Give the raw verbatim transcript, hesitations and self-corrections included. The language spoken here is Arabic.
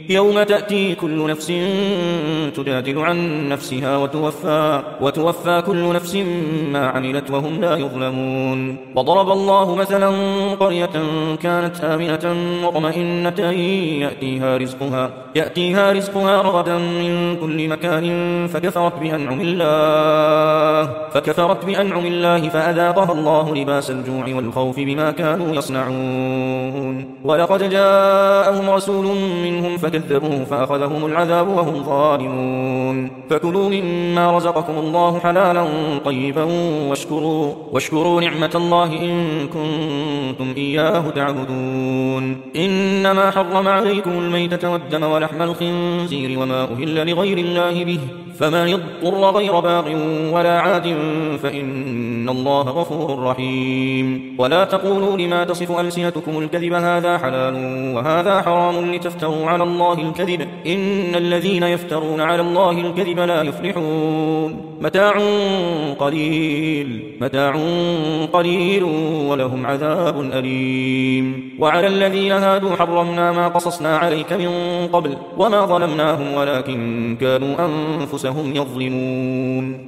يوم تأتي كل نفس تجادل عن نفسها وتوفى, وتوفى كل نفس ما عملت وهم لا يظلمون. وضرب الله مثلا قرية كانت آمنة مطمئنة يأتيها رزقها, يأتيها رزقها رغدا من كل مكان فكفرت بأنعم الله, فكفرت بأنعم الله فأذاقها الله لباس الجوع والخوف بما كانوا يصنعون. ولقد جاءهم رسول منهم فكذبوه فأخذهم العذاب وهم ظالمون. فكلوا مما رزقكم الله حلالا طيبا واشكروا, واشكروا نعمة الله إن كنتم إياه تعبدون. إنما حرم عليكم الميتة والدم ولحم الخنزير وما أهل لغير الله به, فمن اضطر غير باغ ولا عاد فإن الله غفور رحيم. ولا تقولوا لما تصف ألسنتكم الكذب هذا حلال وهذا حرام لتفتروا على الله الكذب, إن الذين يفترون على الله الكذب لا يفلحون. متاع قليل, متاع قليل ولهم عذاب أليم. وعلى الذين هادوا حرمنا ما قصصنا عليك من قبل وما ظلمناهم ولكن كانوا أنفسهم يظلمون.